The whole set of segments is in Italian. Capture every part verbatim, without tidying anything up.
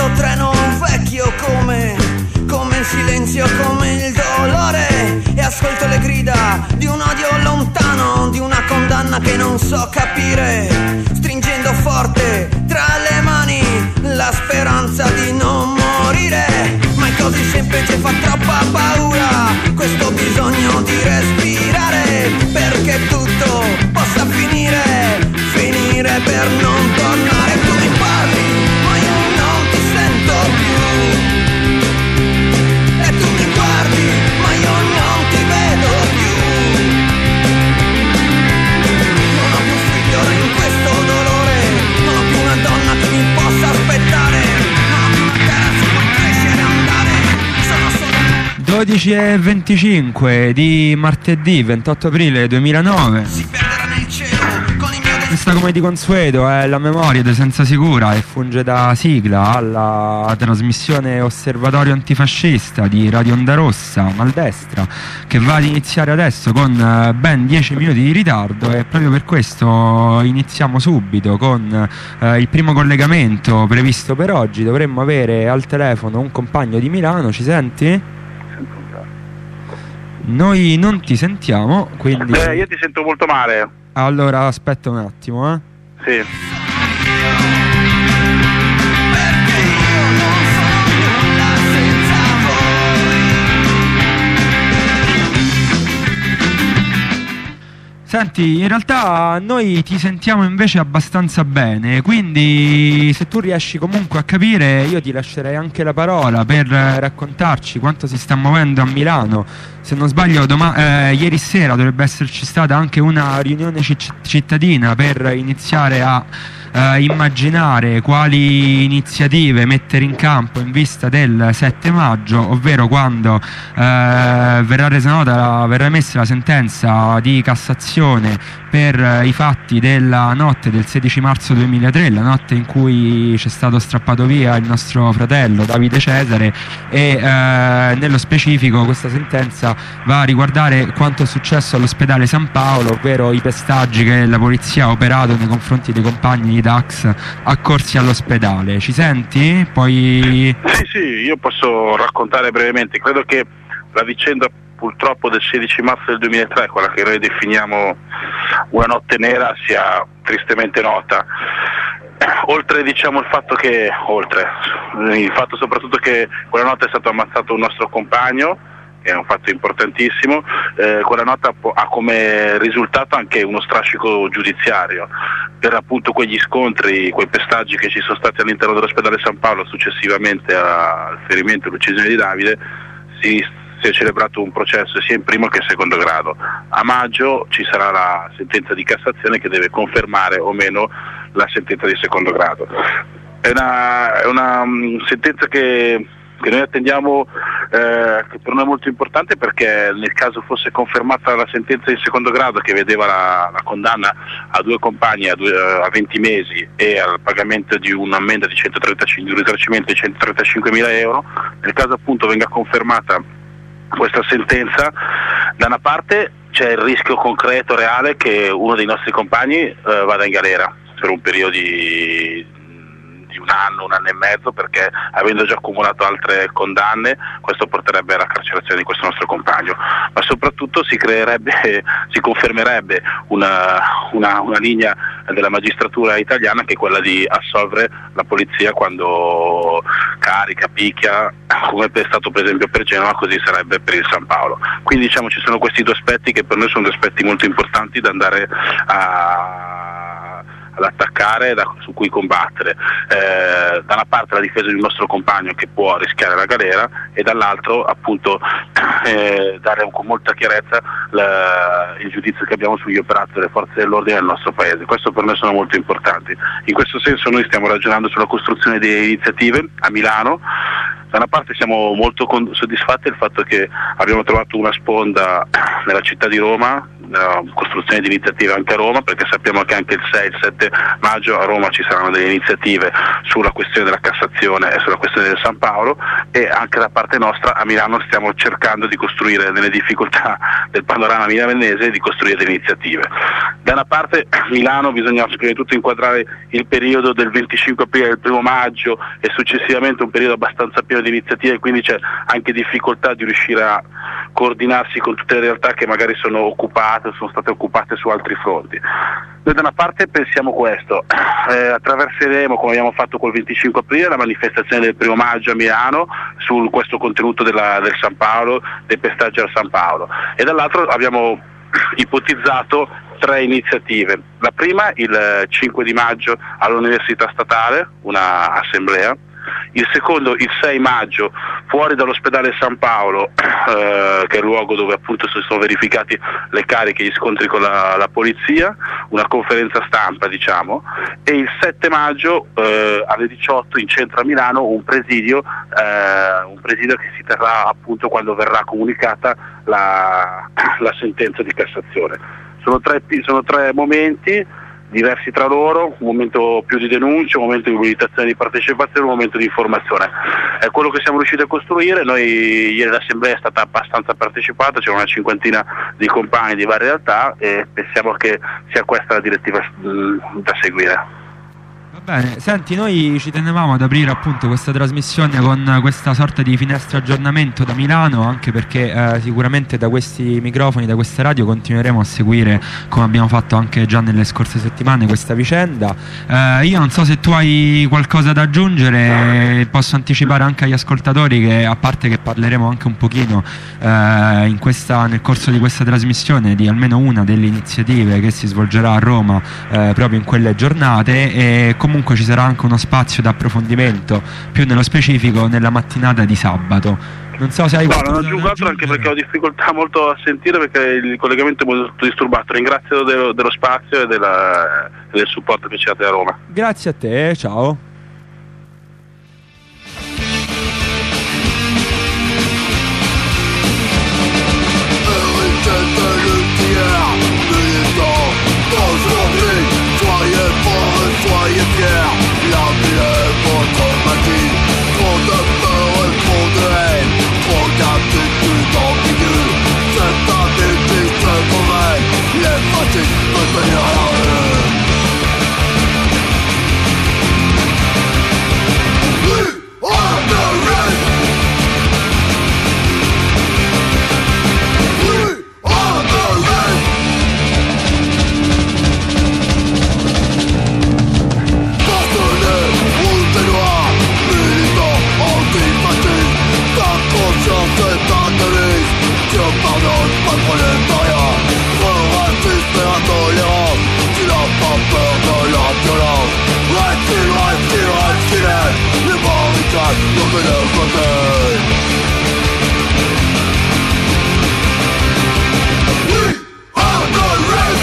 treno vecchio come, come il silenzio, come il dolore, e ascolto le grida di un odio lontano, di una condanna che non so capire, stringendo forte tra le mani la speranza di non morire. Ma è così semplice, fa troppa paura questo bisogno di respirare, perché tutto possa finire, finire per non tornare. Tu mi parli ma io non ti sento più, e tu mi guardi ma io non ti vedo più. Non ho più figli ora in questo dolore, non ho più una donna che mi possa aspettare, non ho più una terra su cui crescere e andare. Sono solo dodici e venticinque di martedì ventotto aprile duemilanove. si perderà nel cielo con il mio destino. Questa, come di consueto, è la memoria di Senza Sicura e funge da sigla alla trasmissione Osservatorio Antifascista di Radio Onda Rossa Maldestra, che va ad iniziare adesso con eh, ben dieci minuti di ritardo, e proprio per questo iniziamo subito con eh, il primo collegamento previsto per oggi. Dovremmo avere al telefono un compagno di Milano. Ci senti? Noi non ti sentiamo, quindi... Eh, io ti sento molto male. Allora aspetta un attimo, eh. Sì. Perché io non sono nulla senza voi. Senti, in realtà noi ti sentiamo invece abbastanza bene, quindi se tu riesci comunque a capire, io ti lascerei anche la parola per eh, raccontarci quanto si sta muovendo a Milano. Se non sbaglio, doma- eh, ieri sera dovrebbe esserci stata anche una riunione citt- cittadina per iniziare a eh, immaginare quali iniziative mettere in campo in vista del sette maggio, ovvero quando eh, verrà resa nota, verrà emessa la sentenza di Cassazione per eh, i fatti della notte del sedici marzo duemilatré, la notte in cui c'è stato strappato via il nostro fratello Davide Cesare, e eh, nello specifico questa sentenza va a riguardare quanto è successo all'ospedale San Paolo, ovvero i pestaggi che la polizia ha operato nei confronti dei compagni di Dax accorsi all'ospedale. Ci senti? Poi... Sì, sì, io posso raccontare brevemente. Credo che la vicenda purtroppo del sedici marzo del duemilatré, quella che noi definiamo una notte nera, sia tristemente nota. Oltre, diciamo, il fatto che, oltre, il fatto soprattutto che quella notte è stato ammazzato un nostro compagno, che è un fatto importantissimo, eh, quella notte ha come risultato anche uno strascico giudiziario per appunto quegli scontri, quei pestaggi che ci sono stati all'interno dell'ospedale San Paolo successivamente al ferimento e all'uccisione di Davide. Si, si è celebrato un processo sia in primo che in secondo grado. A maggio ci sarà la sentenza di Cassazione che deve confermare o meno la sentenza di secondo grado. È una, è una um, sentenza che che noi attendiamo, eh, che per noi è molto importante, perché nel caso fosse confermata la sentenza di secondo grado che vedeva la, la condanna a due compagni a, due, a venti mesi e al pagamento di un'ammenda di centotrentacinque, di un risarcimento di centotrentacinquemila euro, nel caso appunto venga confermata questa sentenza, da una parte c'è il rischio concreto, reale, che uno dei nostri compagni eh, vada in galera per un periodo di di un anno, un anno e mezzo, perché avendo già accumulato altre condanne questo porterebbe alla carcerazione di questo nostro compagno, ma soprattutto si creerebbe, si confermerebbe una, una, una linea della magistratura italiana, che è quella di assolvere la polizia quando carica, picchia, come è stato per esempio per Genova, così sarebbe per il San Paolo. Quindi diciamo ci sono questi due aspetti che per noi sono due aspetti molto importanti da andare a ad attaccare, da, su cui combattere, eh, da una parte la difesa di un nostro compagno che può rischiare la galera, e dall'altro appunto eh, dare con molta chiarezza la, il giudizio che abbiamo sugli operatori delle forze dell'ordine del nostro paese. Questo per noi sono molto importanti. In questo senso noi stiamo ragionando sulla costruzione di iniziative a Milano. Da una parte siamo molto con- soddisfatti del fatto che abbiamo trovato una sponda nella città di Roma, uh, costruzione di iniziative anche a Roma, perché sappiamo che anche il sei e il sette maggio a Roma ci saranno delle iniziative sulla questione della Cassazione e sulla questione del San Paolo, e anche da parte nostra a Milano stiamo cercando di costruire, nelle difficoltà del panorama milanese, di costruire delle iniziative. Da una parte Milano bisogna prima di tutto inquadrare il periodo del venticinque aprile al primo maggio e successivamente un periodo abbastanza pieno di iniziative, quindi c'è anche difficoltà di riuscire a coordinarsi con tutte le realtà che magari sono occupate, sono state occupate su altri fronti. Noi da una parte pensiamo questo, eh, attraverseremo, come abbiamo fatto col venticinque aprile, la manifestazione del primo maggio a Milano su questo contenuto della, del San Paolo, dei pestaggi al San Paolo, e dall'altro abbiamo ipotizzato tre iniziative. La prima il cinque di maggio all'Università Statale, una assemblea. Il secondo il sei maggio fuori dall'ospedale San Paolo, eh, che è il luogo dove appunto si sono verificati le cariche e gli scontri con la, la polizia, una conferenza stampa diciamo, e il sette maggio eh, alle diciotto in centro a Milano un presidio, eh, un presidio che si terrà appunto quando verrà comunicata la, la sentenza di Cassazione. Sono tre, sono tre momenti diversi tra loro, un momento più di denuncia, un momento di mobilitazione, di partecipazione, un momento di informazione. È quello che siamo riusciti a costruire. Noi ieri l'assemblea è stata abbastanza partecipata, c'è una cinquantina di compagni di varie realtà e pensiamo che sia questa la direttiva da seguire. Va bene, senti, noi ci tenevamo ad aprire appunto questa trasmissione con questa sorta di finestra aggiornamento da Milano, anche perché eh, sicuramente da questi microfoni, da queste radio continueremo a seguire, come abbiamo fatto anche già nelle scorse settimane, questa vicenda. Eh, io non so se tu hai qualcosa da aggiungere, posso anticipare anche agli ascoltatori che, a parte che parleremo anche un pochino eh, in questa, nel corso di questa trasmissione di almeno una delle iniziative che si svolgerà a Roma eh, proprio in quelle giornate, e comunque ci sarà anche uno spazio d'approfondimento più nello specifico nella mattinata di sabato. Non so se hai no, non aggiungo altro, anche perché ho difficoltà molto a sentire perché il collegamento è molto disturbato. Ringrazio dello, dello spazio e della, del supporto che ci date a Roma. Grazie a te, ciao. Soyez fiers, la vie est votre magie. Trop de peur et trop de haine, trop d'attitudes ambiguës. Cette attitude se convainc, les fascistes veulent venir à la rue. We are the rest. We are the rest. C'est un délice, Dieu pardonne pas le prolétariat. Trop raciste et intolérant, tu n'as pas peur de la violence. Reste, reste, reste fidèle, les barricades n'ont que de côté. We are the rest.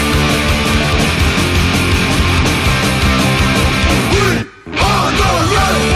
We are the rest.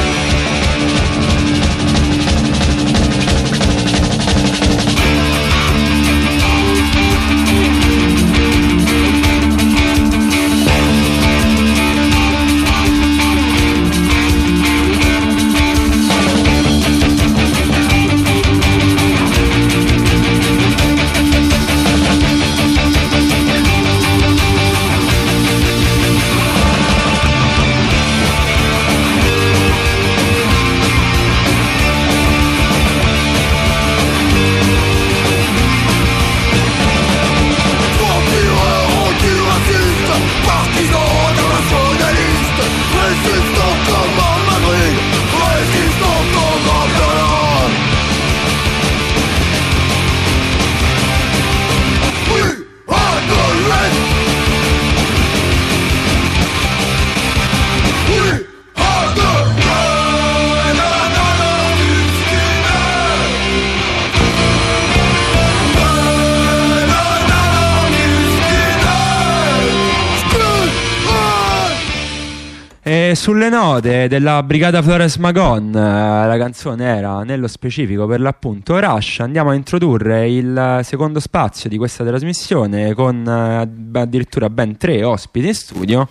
sulle note della Brigata Flores Magon, la canzone era nello specifico per l'appunto Rush. Andiamo a introdurre il secondo spazio di questa trasmissione con addirittura ben tre ospiti in studio.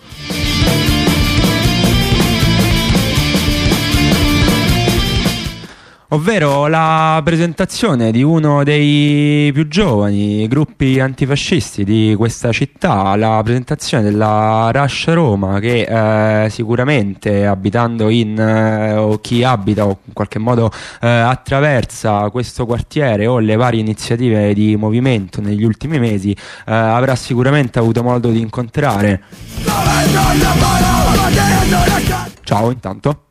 Ovvero la presentazione di uno dei più giovani gruppi antifascisti di questa città, la presentazione della Rush Roma, che eh, sicuramente abitando in eh, o chi abita o in qualche modo eh, attraversa questo quartiere o le varie iniziative di movimento negli ultimi mesi eh, avrà sicuramente avuto modo di incontrare. Ciao intanto.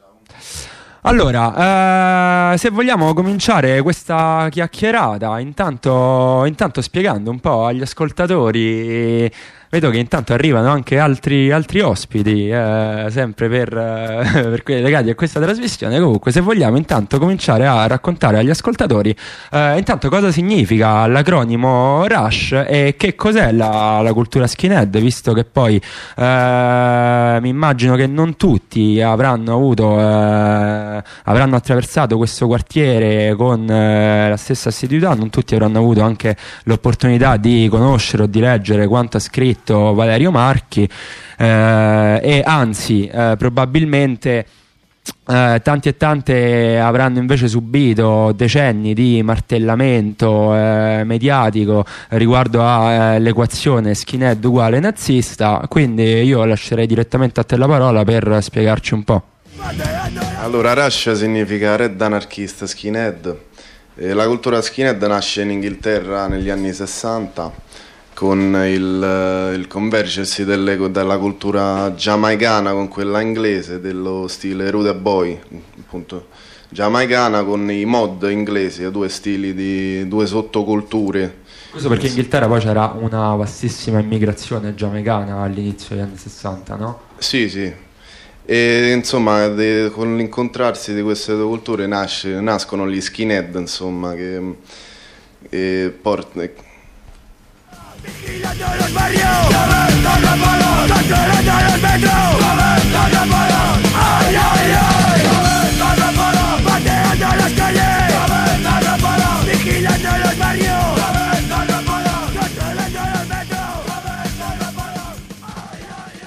Allora, eh, se vogliamo cominciare questa chiacchierata, intanto, intanto spiegando un po' agli ascoltatori, vedo che intanto arrivano anche altri, altri ospiti, eh, sempre per, eh, per quelli legati a questa trasmissione. Comunque, se vogliamo intanto cominciare a raccontare agli ascoltatori eh, intanto cosa significa l'acronimo Rush e che cos'è la, la cultura skinhead, visto che poi eh, mi immagino che non tutti avranno avuto eh, avranno attraversato questo quartiere con eh, la stessa assiduità, non tutti avranno avuto anche l'opportunità di conoscere o di leggere quanto ha scritto Valerio Marchi, eh, e anzi eh, probabilmente eh, tanti e tante avranno invece subito decenni di martellamento eh, mediatico riguardo all'equazione eh, skinhead uguale nazista. Quindi io lascerei direttamente a te la parola per spiegarci un po'. Allora, Rush significa red anarchista skinhead. E la cultura skinhead nasce in Inghilterra negli anni sessanta con il, il convergersi delle, della cultura giamaicana con quella inglese, dello stile Rude Boy, appunto giamaicana con i mod inglesi, due stili di due sottoculture. Questo perché in Inghilterra poi c'era una vastissima immigrazione giamaicana all'inizio degli anni sessanta, no? Sì, sì. E insomma, de, con l'incontrarsi di queste due culture nasce, nascono gli skinhead, insomma, che e port- Vigilando los barrios, levantando el balón, controlando los metros, levantando el balón, ay, ay, ay, levantando el balón, pateando las calles, levantando el balón, vigilando los barrios, levantando el balón, controlando los metros, levantando el balón, ay,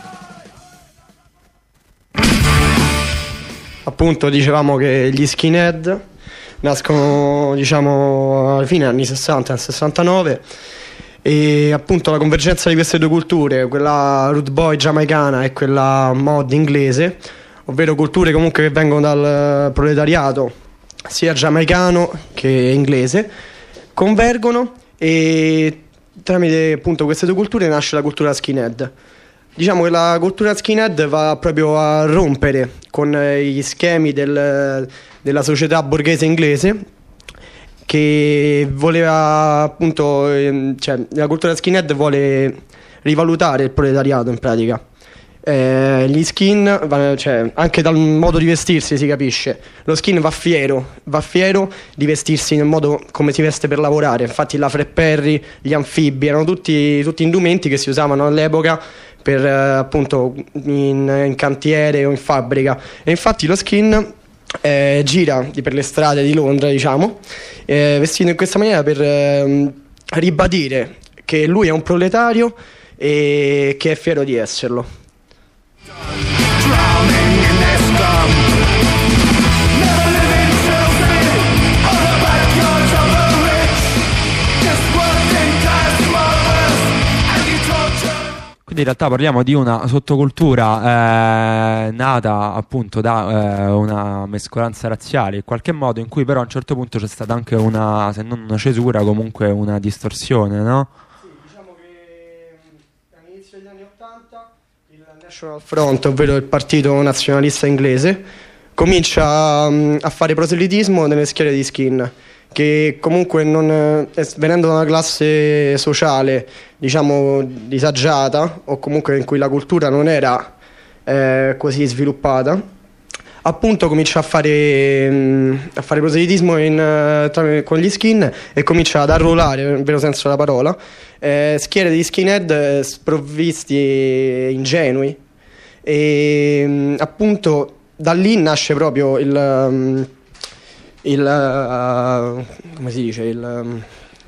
ay, ay. Appunto dicevamo che gli skinhead nascono, diciamo, alla fine anni sessanta, nel sessantanove. E appunto la convergenza di queste due culture, quella Rude Boy giamaicana e quella mod inglese, ovvero culture comunque che vengono dal proletariato sia giamaicano che inglese, convergono e tramite appunto queste due culture nasce la cultura skinhead. Diciamo che la cultura skinhead va proprio a rompere con gli schemi del, della società borghese inglese, che voleva appunto, cioè la cultura skinhead vuole rivalutare il proletariato in pratica. Eh, gli skin, cioè anche dal modo di vestirsi si capisce, lo skin va fiero, va fiero di vestirsi nel modo come si veste per lavorare. Infatti la Fred Perry, gli anfibi erano tutti, tutti indumenti che si usavano all'epoca per eh, appunto in, in cantiere o in fabbrica. E infatti lo skin Eh, gira per le strade di Londra, diciamo, eh, vestito in questa maniera per eh, ribadire che lui è un proletario e che è fiero di esserlo. Quindi in realtà parliamo di una sottocultura eh, nata appunto da eh, una mescolanza razziale in qualche modo, in cui però a un certo punto c'è stata anche una, se non una cesura, comunque una distorsione, no? Sì, diciamo che all'inizio degli anni Ottanta il National Front, ovvero il partito nazionalista inglese, comincia um, a fare proselitismo nelle schiere di skin, che comunque non, eh, venendo da una classe sociale diciamo disagiata o comunque in cui la cultura non era eh, così sviluppata, appunto comincia a fare mh, a fare proselitismo in, uh, tra, con gli skin e comincia ad arruolare, nel vero senso della parola, eh, schiere di skinhead sprovvisti e ingenui e appunto da lì nasce proprio il, il uh, come si dice il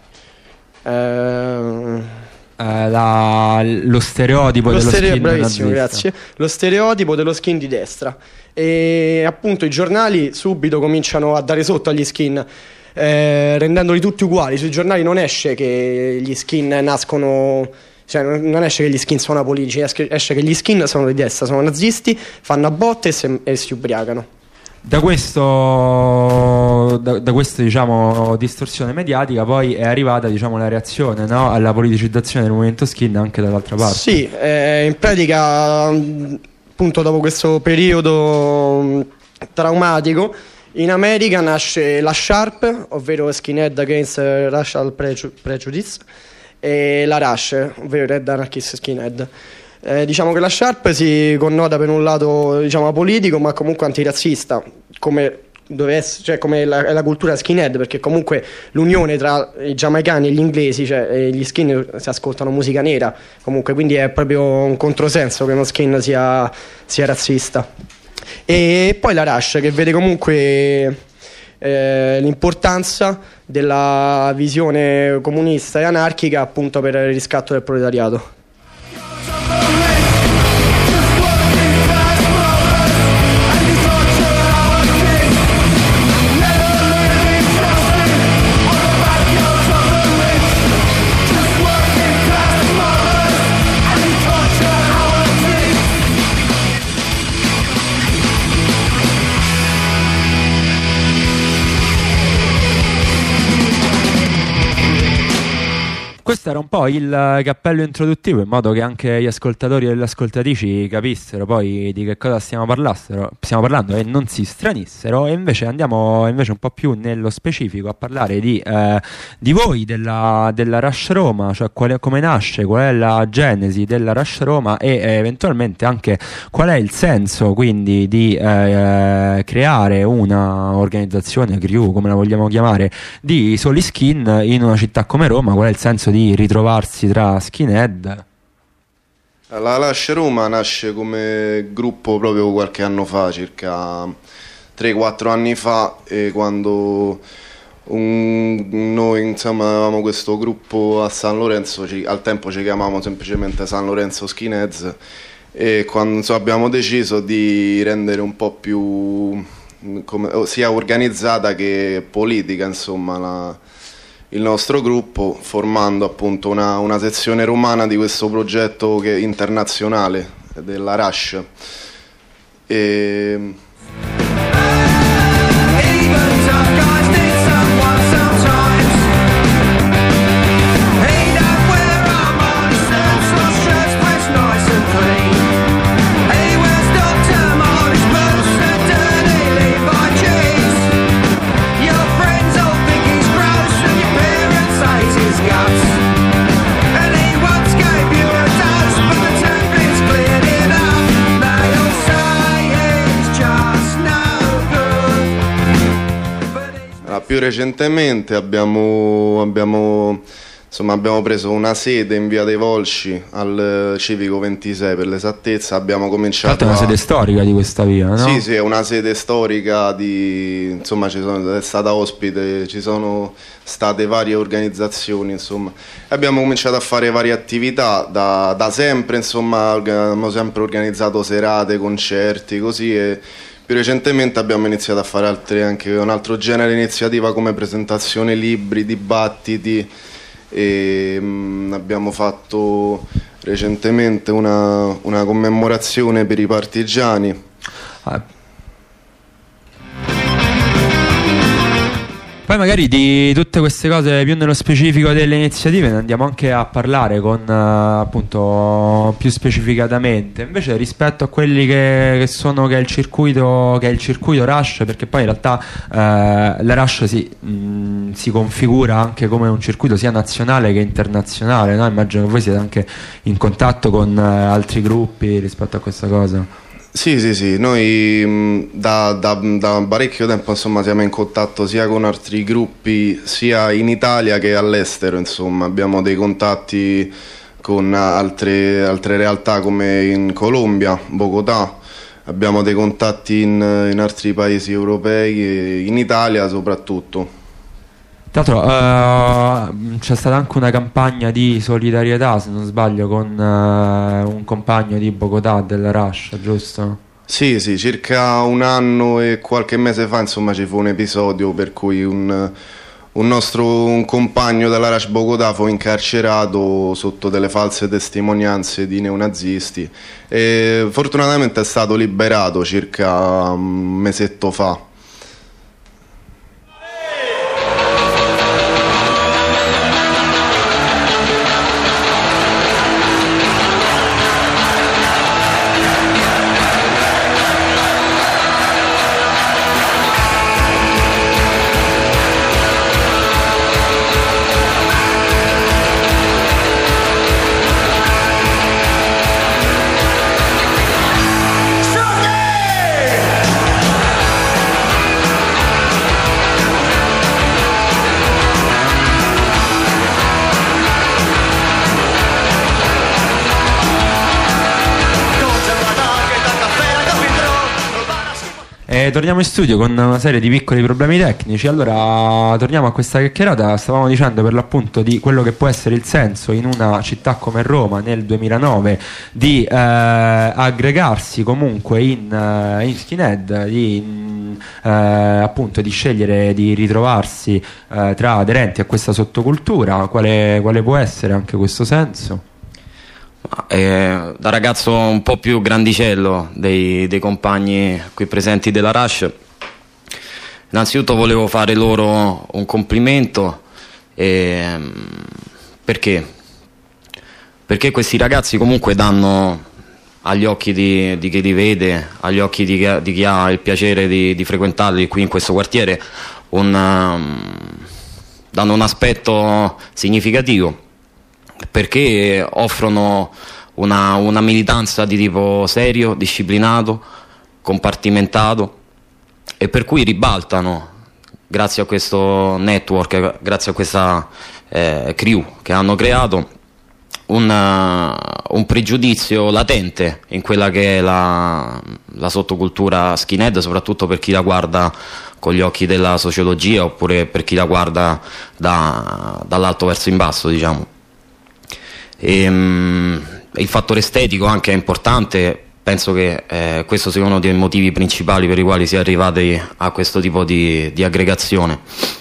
uh, Eh, la, lo stereotipo lo dello stereo- skin bravissimo, nazista. grazie. Lo stereotipo dello skin di destra. E appunto i giornali subito cominciano a dare sotto agli skin, eh, rendendoli tutti uguali. Sui giornali non esce che gli skin nascono, cioè non esce che gli skin sono apolitici, esce che gli skin sono di destra, sono nazisti, fanno a botte e, se, e si ubriacano. Da questo, da, da questa diciamo distorsione mediatica poi è arrivata diciamo la reazione, no? Alla politicizzazione del movimento skin anche dall'altra parte. Sì, eh, in pratica appunto dopo questo periodo traumatico in America nasce la SHARP, ovvero Skinhead Against Racial Preju- Prejudice, e la RASH, ovvero Red Anarchist Skinhead. Eh, diciamo che la SHARP si connota per un lato diciamo apolitico ma comunque antirazzista, come dove è, cioè come la, è la cultura skinhead, perché comunque l'unione tra i giamaicani e gli inglesi, cioè gli skin si ascoltano musica nera comunque, quindi è proprio un controsenso che uno skin sia, sia razzista. E poi la RASH, che vede comunque eh, l'importanza della visione comunista e anarchica appunto per il riscatto del proletariato. Questo era un po' il cappello introduttivo, in modo che anche gli ascoltatori e le ascoltatrici capissero poi di che cosa stiamo, stiamo parlando e non si stranissero. E invece andiamo invece un po' più nello specifico a parlare di, eh, di voi, della, della Rush Roma, cioè qual è, come nasce, qual è la genesi della Rush Roma e eh, eventualmente anche qual è il senso quindi di eh, creare una organizzazione, crew, come la vogliamo chiamare, di soli skin in una città come Roma. Qual è il senso di ritrovarsi tra skinhead? La Rush Roma nasce come gruppo proprio qualche anno fa, circa tre quattro anni fa, e quando un, noi insomma avevamo questo gruppo a San Lorenzo, ci, al tempo ci chiamavamo semplicemente San Lorenzo Skinheads, e quando insomma, abbiamo deciso di rendere un po' più come, sia organizzata che politica insomma la il nostro gruppo, formando appunto una, una sezione romana di questo progetto che, internazionale della Rush. E... Più recentemente abbiamo, abbiamo, insomma, abbiamo preso una sede in via dei Volsci al Civico ventisei per l'esattezza. Abbiamo cominciato. È una a... sede storica di questa via, no? Sì, sì, è una sede storica di, insomma, ci sono, è stata ospite, ci sono state varie organizzazioni, insomma. Abbiamo cominciato a fare varie attività da, da sempre, insomma, abbiamo sempre organizzato serate, concerti, così, e più recentemente abbiamo iniziato a fare altre, anche un altro genere di iniziativa come presentazione libri, dibattiti, e mh, abbiamo fatto recentemente una, una commemorazione per i partigiani. Ah. Poi magari di tutte queste cose più nello specifico delle iniziative ne andiamo anche a parlare con uh, appunto più specificatamente invece rispetto a quelli che, che sono che è il circuito che è il circuito Rush, perché poi in realtà uh, la Rush si, mh, si configura anche come un circuito sia nazionale che internazionale, no? Immagino che voi siete anche in contatto con uh, altri gruppi rispetto a questa cosa. Sì, sì, sì, noi mh, da, da, da parecchio tempo insomma siamo in contatto sia con altri gruppi sia in Italia che all'estero, insomma abbiamo dei contatti con altre, altre realtà come in Colombia, Bogotà. Abbiamo dei contatti in, in altri paesi europei e in Italia soprattutto. Tra l'altro uh, c'è stata anche una campagna di solidarietà, se non sbaglio, con uh, un compagno di Bogotà del Rush, giusto? Sì, sì, circa un anno e qualche mese fa, insomma, ci fu un episodio per cui un, un nostro un compagno della Rush Bogotà fu incarcerato sotto delle false testimonianze di neonazisti e fortunatamente è stato liberato circa un mesetto fa. E torniamo in studio con una serie di piccoli problemi tecnici. Allora torniamo a questa chiacchierata. Stavamo dicendo per l'appunto di quello che può essere il senso in una città come Roma nel duemilanove di eh, aggregarsi comunque in, uh, in skinhead, di, uh, appunto di scegliere di ritrovarsi uh, tra aderenti a questa sottocultura. Quale, quale può essere anche questo senso? Eh, da ragazzo un po' più grandicello dei, dei compagni qui presenti della Rush, innanzitutto volevo fare loro un complimento. eh, perché? Perché questi ragazzi comunque danno agli occhi di, di chi li vede, agli occhi di, di chi ha il piacere di, di frequentarli qui in questo quartiere, un, um, danno un aspetto significativo, perché offrono una, una militanza di tipo serio, disciplinato, compartimentato, e per cui ribaltano, grazie a questo network, grazie a questa eh, crew che hanno creato, un, uh, un pregiudizio latente in quella che è la, la sottocultura skinhead, soprattutto per chi la guarda con gli occhi della sociologia oppure per chi la guarda da, dall'alto verso in basso, diciamo. E, um, il fattore estetico anche è importante. Penso che eh, questo sia uno dei motivi principali per i quali si è arrivati a questo tipo di, di aggregazione.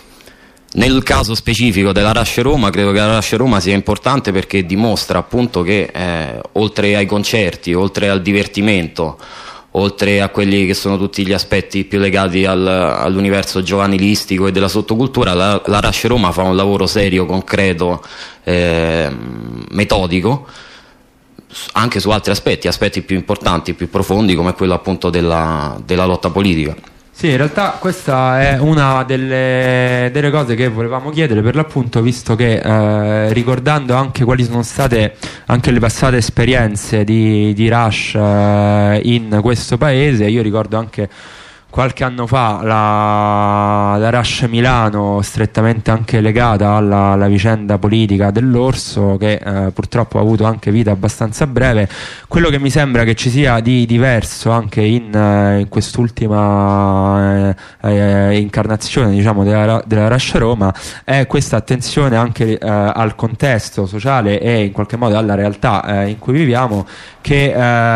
Nel caso specifico della Rush Roma, credo che la Rush Roma sia importante perché dimostra appunto che eh, oltre ai concerti, oltre al divertimento, oltre a quelli che sono tutti gli aspetti più legati al, all'universo giovanilistico e della sottocultura, la, la Rush Roma fa un lavoro serio, concreto, eh, metodico, anche su altri aspetti, aspetti più importanti, più profondi, come quello appunto della, della lotta politica. Sì, in realtà questa è una delle, delle cose che volevamo chiedere, per l'appunto, visto che eh, ricordando anche quali sono state anche le passate esperienze di, di Rush eh, in questo paese. Io ricordo anche qualche anno fa la, la Rush Milano, strettamente anche legata alla, alla vicenda politica dell'Orso, che eh, purtroppo ha avuto anche vita abbastanza breve. Quello che mi sembra che ci sia di diverso anche in, eh, in quest'ultima eh, eh, incarnazione, diciamo, della, della Rush Roma è questa attenzione anche eh, al contesto sociale e in qualche modo alla realtà eh, in cui viviamo, che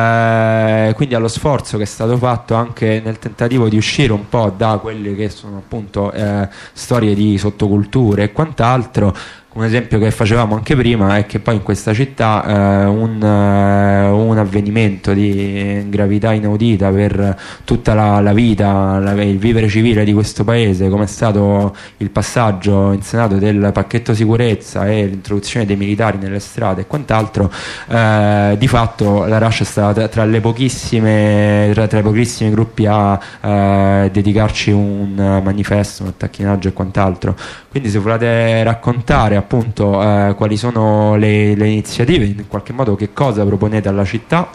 eh, quindi allo sforzo che è stato fatto anche nel tentativo di uscire un po' da quelle che sono appunto eh, storie di sottoculture e quant'altro. Un esempio che facevamo anche prima è che poi in questa città eh, un, eh, un avvenimento di gravità inaudita per tutta la, la vita, la, il vivere civile di questo paese, come è stato il passaggio in Senato del pacchetto sicurezza e l'introduzione dei militari nelle strade e quant'altro, eh, di fatto la Rush è stata tra le pochissime tra, tra i pochissimi gruppi a eh, dedicarci un manifesto, un attacchinaggio e quant'altro. Quindi se volete raccontare appunto eh, quali sono le, le iniziative, in qualche modo che cosa proponete alla città?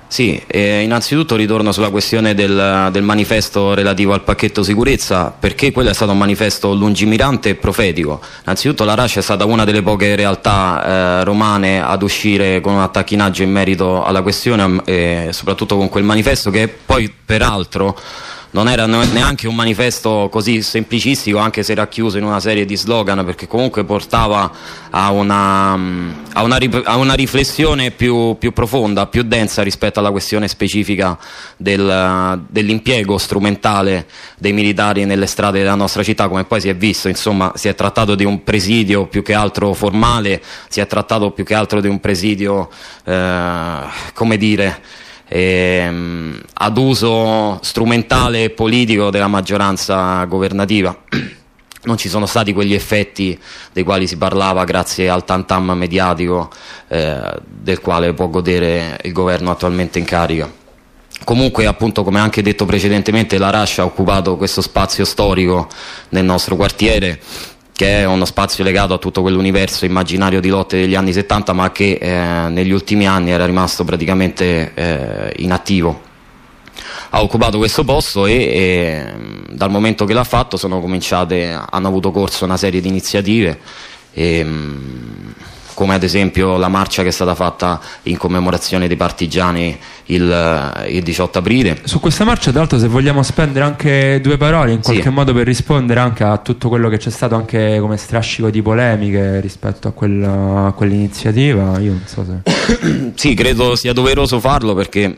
Sì, eh, innanzitutto ritorno sulla questione del, del manifesto relativo al pacchetto sicurezza, perché quello è stato un manifesto lungimirante e profetico. Innanzitutto la Rascia è stata una delle poche realtà eh, romane ad uscire con un attacchinaggio in merito alla questione, eh, soprattutto con quel manifesto che poi peraltro non era neanche un manifesto così semplicistico, anche se racchiuso in una serie di slogan, perché comunque portava a una, a una, a una riflessione più, più profonda, più densa rispetto alla questione specifica del, dell'impiego strumentale dei militari nelle strade della nostra città, come poi si è visto. Insomma, si è trattato di un presidio più che altro formale, si è trattato più che altro di un presidio, eh, come dire, Ehm, ad uso strumentale e politico della maggioranza governativa. Non ci sono stati quegli effetti dei quali si parlava grazie al tantam mediatico eh, del quale può godere il governo attualmente in carica. Comunque, appunto, come anche detto precedentemente, la Rascia ha occupato questo spazio storico nel nostro quartiere, che è uno spazio legato a tutto quell'universo immaginario di lotte degli anni settanta, ma che eh, negli ultimi anni era rimasto praticamente eh, inattivo. Ha occupato questo posto e, e dal momento che l'ha fatto sono cominciate, hanno avuto corso una serie di iniziative, e, come ad esempio la marcia che è stata fatta in commemorazione dei partigiani il, il diciotto aprile. Su questa marcia, tra l'altro, se vogliamo spendere anche due parole in qualche sì. modo per rispondere anche a tutto quello che c'è stato anche come strascico di polemiche rispetto a, quella, a quell'iniziativa, io non so se... Sì, credo sia doveroso farlo, perché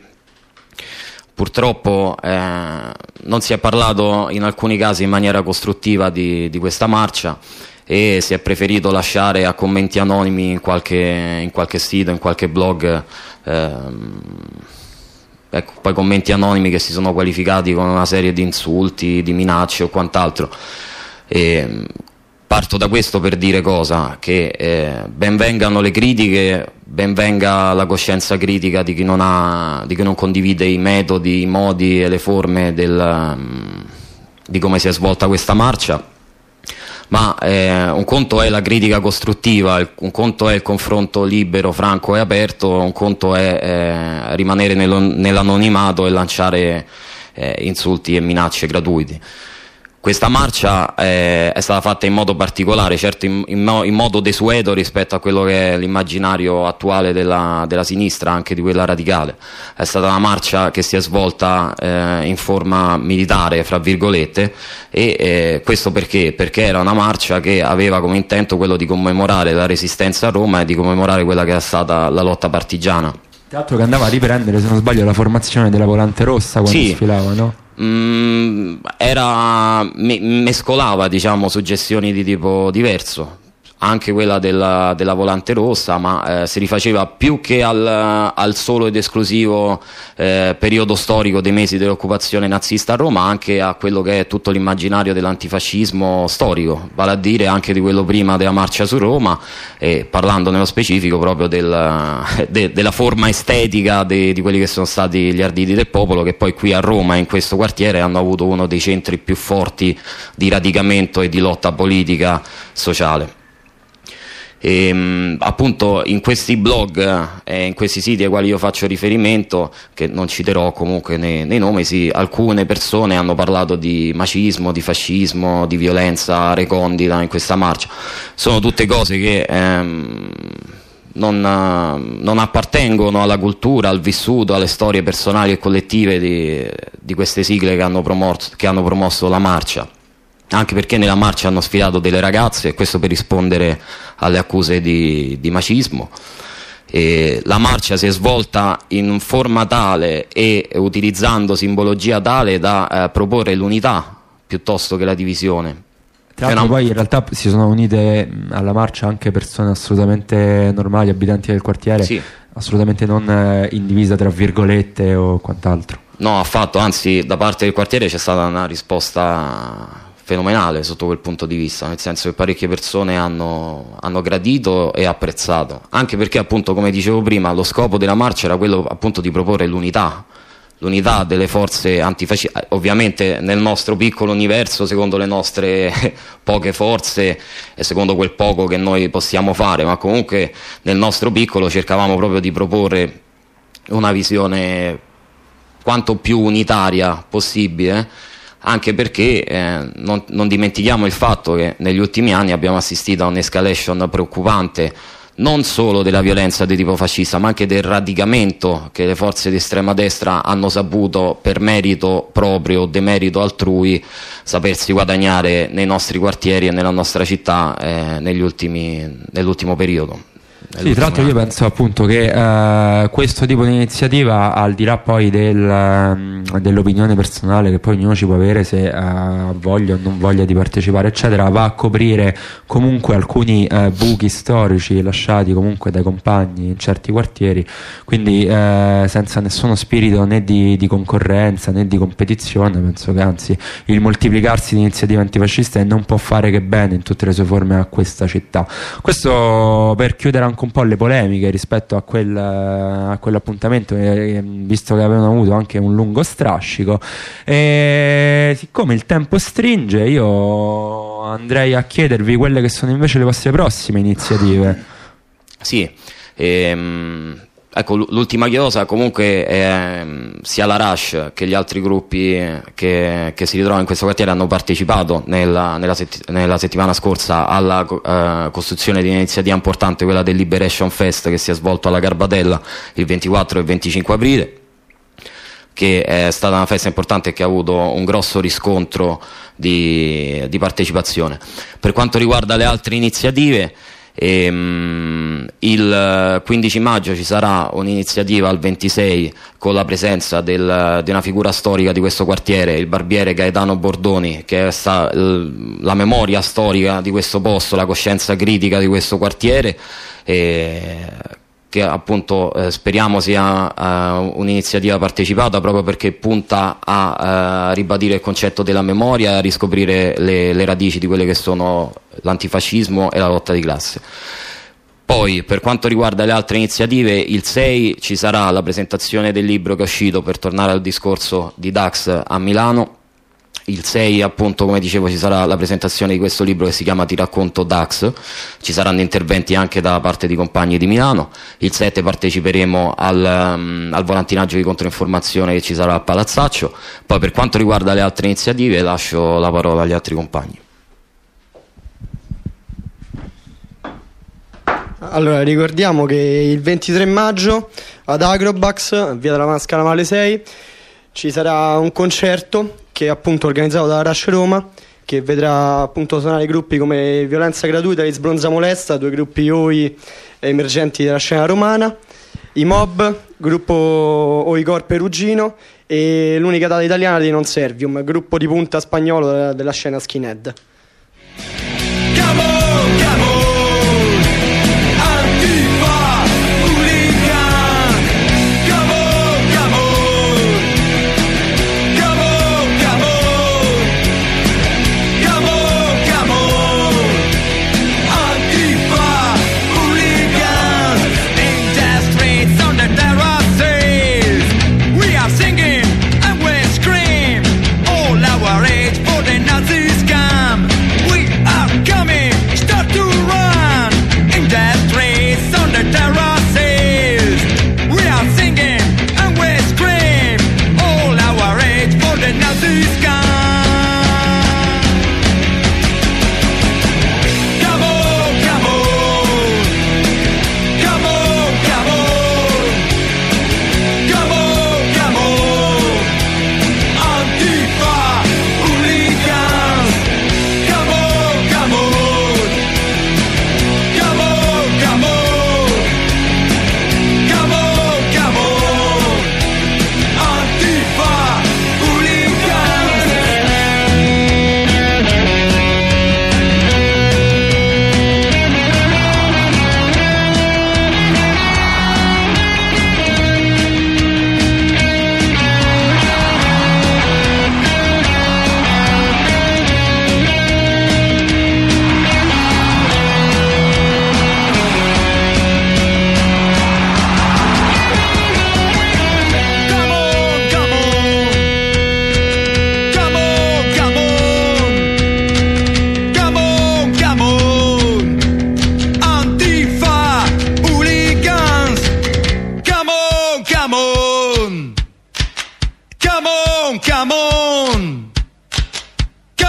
purtroppo eh, non si è parlato in alcuni casi in maniera costruttiva di, di questa marcia, e si è preferito lasciare a commenti anonimi in qualche, in qualche sito, in qualche blog, ehm, ecco, poi commenti anonimi che si sono qualificati con una serie di insulti, di minacce o quant'altro. E parto da questo per dire cosa? Che eh, ben vengano le critiche, ben venga la coscienza critica di chi non, ha, di chi non condivide i metodi, i modi e le forme del, di come si è svolta questa marcia. Ma eh, un conto è la critica costruttiva, un conto è il confronto libero, franco e aperto, un conto è eh, rimanere nello, nell'anonimato e lanciare eh, insulti e minacce gratuiti. Questa marcia eh, è stata fatta in modo particolare, certo in, in, mo- in modo desueto rispetto a quello che è l'immaginario attuale della, della sinistra, anche di quella radicale. È stata una marcia che si è svolta eh, in forma militare, fra virgolette, e eh, questo perché? Perché era una marcia che aveva come intento quello di commemorare la resistenza a Roma e di commemorare quella che è stata la lotta partigiana. Tra l'altro che andava a riprendere, se non sbaglio, la formazione della Volante Rossa quando sì. sfilava, no? Mm, era, me, mescolava, diciamo, suggestioni di tipo diverso, anche quella della, della Volante Rossa, ma eh, si rifaceva più che al, al solo ed esclusivo eh, periodo storico dei mesi dell'occupazione nazista a Roma, anche a quello che è tutto l'immaginario dell'antifascismo storico, vale a dire anche di quello prima della marcia su Roma, e parlando nello specifico proprio del, de, della forma estetica de, di quelli che sono stati gli Arditi del Popolo, che poi qui a Roma, in questo quartiere, hanno avuto uno dei centri più forti di radicamento e di lotta politica sociale. E, mh, appunto in questi blog e eh, in questi siti ai quali io faccio riferimento, che non citerò comunque nei, nei nomi, sì, alcune persone hanno parlato di macismo, di fascismo, di violenza recondita in questa marcia. Sono tutte cose che ehm, non, non appartengono alla cultura, al vissuto, alle storie personali e collettive di, di queste sigle che hanno promosso, che hanno promosso la marcia. Anche perché nella marcia hanno sfilato delle ragazze, e questo per rispondere alle accuse di, di macismo. E la marcia si è svolta in forma tale e utilizzando simbologia tale da eh, proporre l'unità piuttosto che la divisione. Tra l'altro poi in realtà si sono unite alla marcia anche persone assolutamente normali, abitanti del quartiere, sì. Assolutamente non eh, in divisa tra virgolette o quant'altro. No, affatto, anzi da parte del quartiere c'è stata una risposta fenomenale sotto quel punto di vista, nel senso che parecchie persone hanno, hanno gradito e apprezzato, anche perché appunto, come dicevo prima, lo scopo della marcia era quello appunto di proporre l'unità l'unità delle forze antifasciste, ovviamente nel nostro piccolo universo, secondo le nostre poche forze e secondo quel poco che noi possiamo fare, ma comunque nel nostro piccolo cercavamo proprio di proporre una visione quanto più unitaria possibile, anche perché eh, non, non dimentichiamo il fatto che negli ultimi anni abbiamo assistito a un'escalation preoccupante non solo della violenza di tipo fascista, ma anche del radicamento che le forze di estrema destra hanno saputo, per merito proprio o demerito altrui, sapersi guadagnare nei nostri quartieri e nella nostra città eh, negli ultimi, nell'ultimo periodo. Sì, tra l'altro io penso appunto che uh, questo tipo di iniziativa, al di là poi del, uh, dell'opinione personale che poi ognuno ci può avere se ha uh, voglia o non voglia di partecipare eccetera, va a coprire comunque alcuni uh, buchi storici lasciati comunque dai compagni in certi quartieri, quindi uh, senza nessuno spirito né di, di concorrenza né di competizione. Penso che anzi il moltiplicarsi di iniziative antifasciste non può fare che bene in tutte le sue forme a questa città. Questo per chiudere anche un po' le polemiche rispetto a, quel, a quell'appuntamento, eh, visto che avevano avuto anche un lungo strascico, e siccome il tempo stringe io andrei a chiedervi quelle che sono invece le vostre prossime iniziative. Sì, ehm, ecco, l'ultima chiosa comunque eh, sia la Rush che gli altri gruppi che, che si ritrovano in questo quartiere hanno partecipato nella, nella, sett- nella settimana scorsa alla eh, costruzione di un'iniziativa importante, quella del Liberation Fest, che si è svolto alla Garbatella il ventiquattro e venticinque aprile, che è stata una festa importante e che ha avuto un grosso riscontro di, di partecipazione. Per quanto riguarda le altre iniziative, Ehm, il quindici maggio ci sarà un'iniziativa al ventisei con la presenza del, di una figura storica di questo quartiere, il barbiere Gaetano Bordoni, che è sta, l, la memoria storica di questo posto, la coscienza critica di questo quartiere, e che appunto eh, speriamo sia uh, un'iniziativa partecipata, proprio perché punta a uh, ribadire il concetto della memoria e a riscoprire le, le radici di quelle che sono l'antifascismo e la lotta di classe. Poi, per quanto riguarda le altre iniziative, il sei ci sarà la presentazione del libro che è uscito, per tornare al discorso di Dax, a Milano. Il sei, appunto, come dicevo, ci sarà la presentazione di questo libro che si chiama Ti racconto Dax, ci saranno interventi anche da parte di compagni di Milano. Il sette parteciperemo al, um, al volantinaggio di controinformazione che ci sarà a Palazzaccio. Poi, per quanto riguarda le altre iniziative, lascio la parola agli altri compagni. Allora, ricordiamo che il ventitré maggio ad Agrobax, via della Masca Navale sei, ci sarà un concerto che è appunto organizzato da Rush Roma, che vedrà appunto suonare gruppi come Violenza Gratuita e Sbronza Molesta, due gruppi O I emergenti della scena romana, i Mob, gruppo O I Cor Perugino, e l'unica data italiana di Non Servium, gruppo di punta spagnolo della, della scena skinhead. Come on, come on. Start to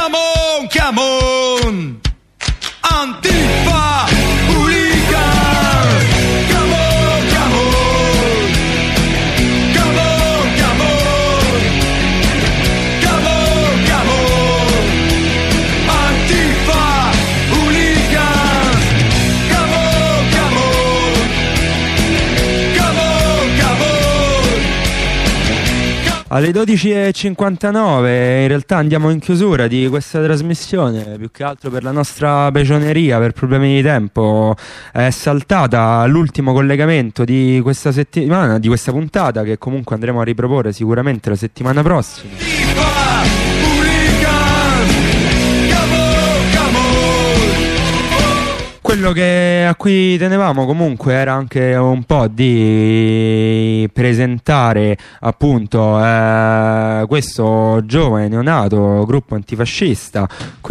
come on, come on. Antifa, hooligan. Come on, come on. Come on, come on. Come on, come on. Antifa, hooligan. Come on, come on. Come on, come on. Alle dodici e cinquantanove in realtà andiamo in chiusura di questa trasmissione, più che altro per la nostra begioneria, per problemi di tempo è saltata l'ultimo collegamento di questa settimana, di questa puntata, che comunque andremo a riproporre sicuramente la settimana prossima. Quello che, a cui tenevamo comunque era anche un po' di presentare appunto eh, questo giovane neonato gruppo antifascista,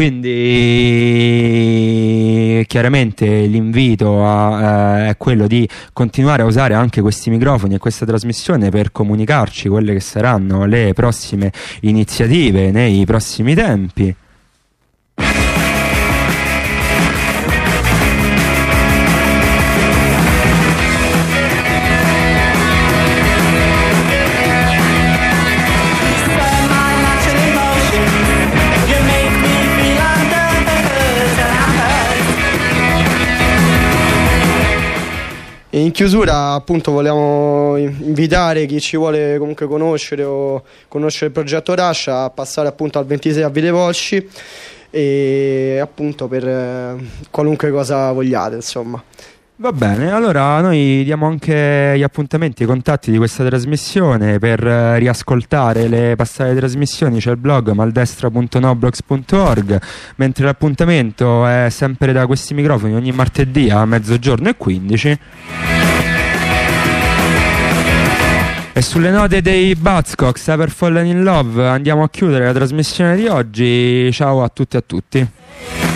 quindi chiaramente l'invito a, eh, è quello di continuare a usare anche questi microfoni e questa trasmissione per comunicarci quelle che saranno le prossime iniziative nei prossimi tempi. In chiusura appunto vogliamo invitare chi ci vuole comunque conoscere o conoscere il progetto Rush a passare appunto al ventisei a Vide Volsci e appunto per eh, qualunque cosa vogliate, insomma. Va bene, allora noi diamo anche gli appuntamenti e i contatti di questa trasmissione. Per eh, riascoltare le passate trasmissioni c'è il blog maldestra punto noblogs punto org, mentre l'appuntamento è sempre da questi microfoni ogni martedì a mezzogiorno e quindici. E sulle note dei Buzzcocks, Ever Fallen in Love, andiamo a chiudere la trasmissione di oggi. Ciao a tutti e a tutti.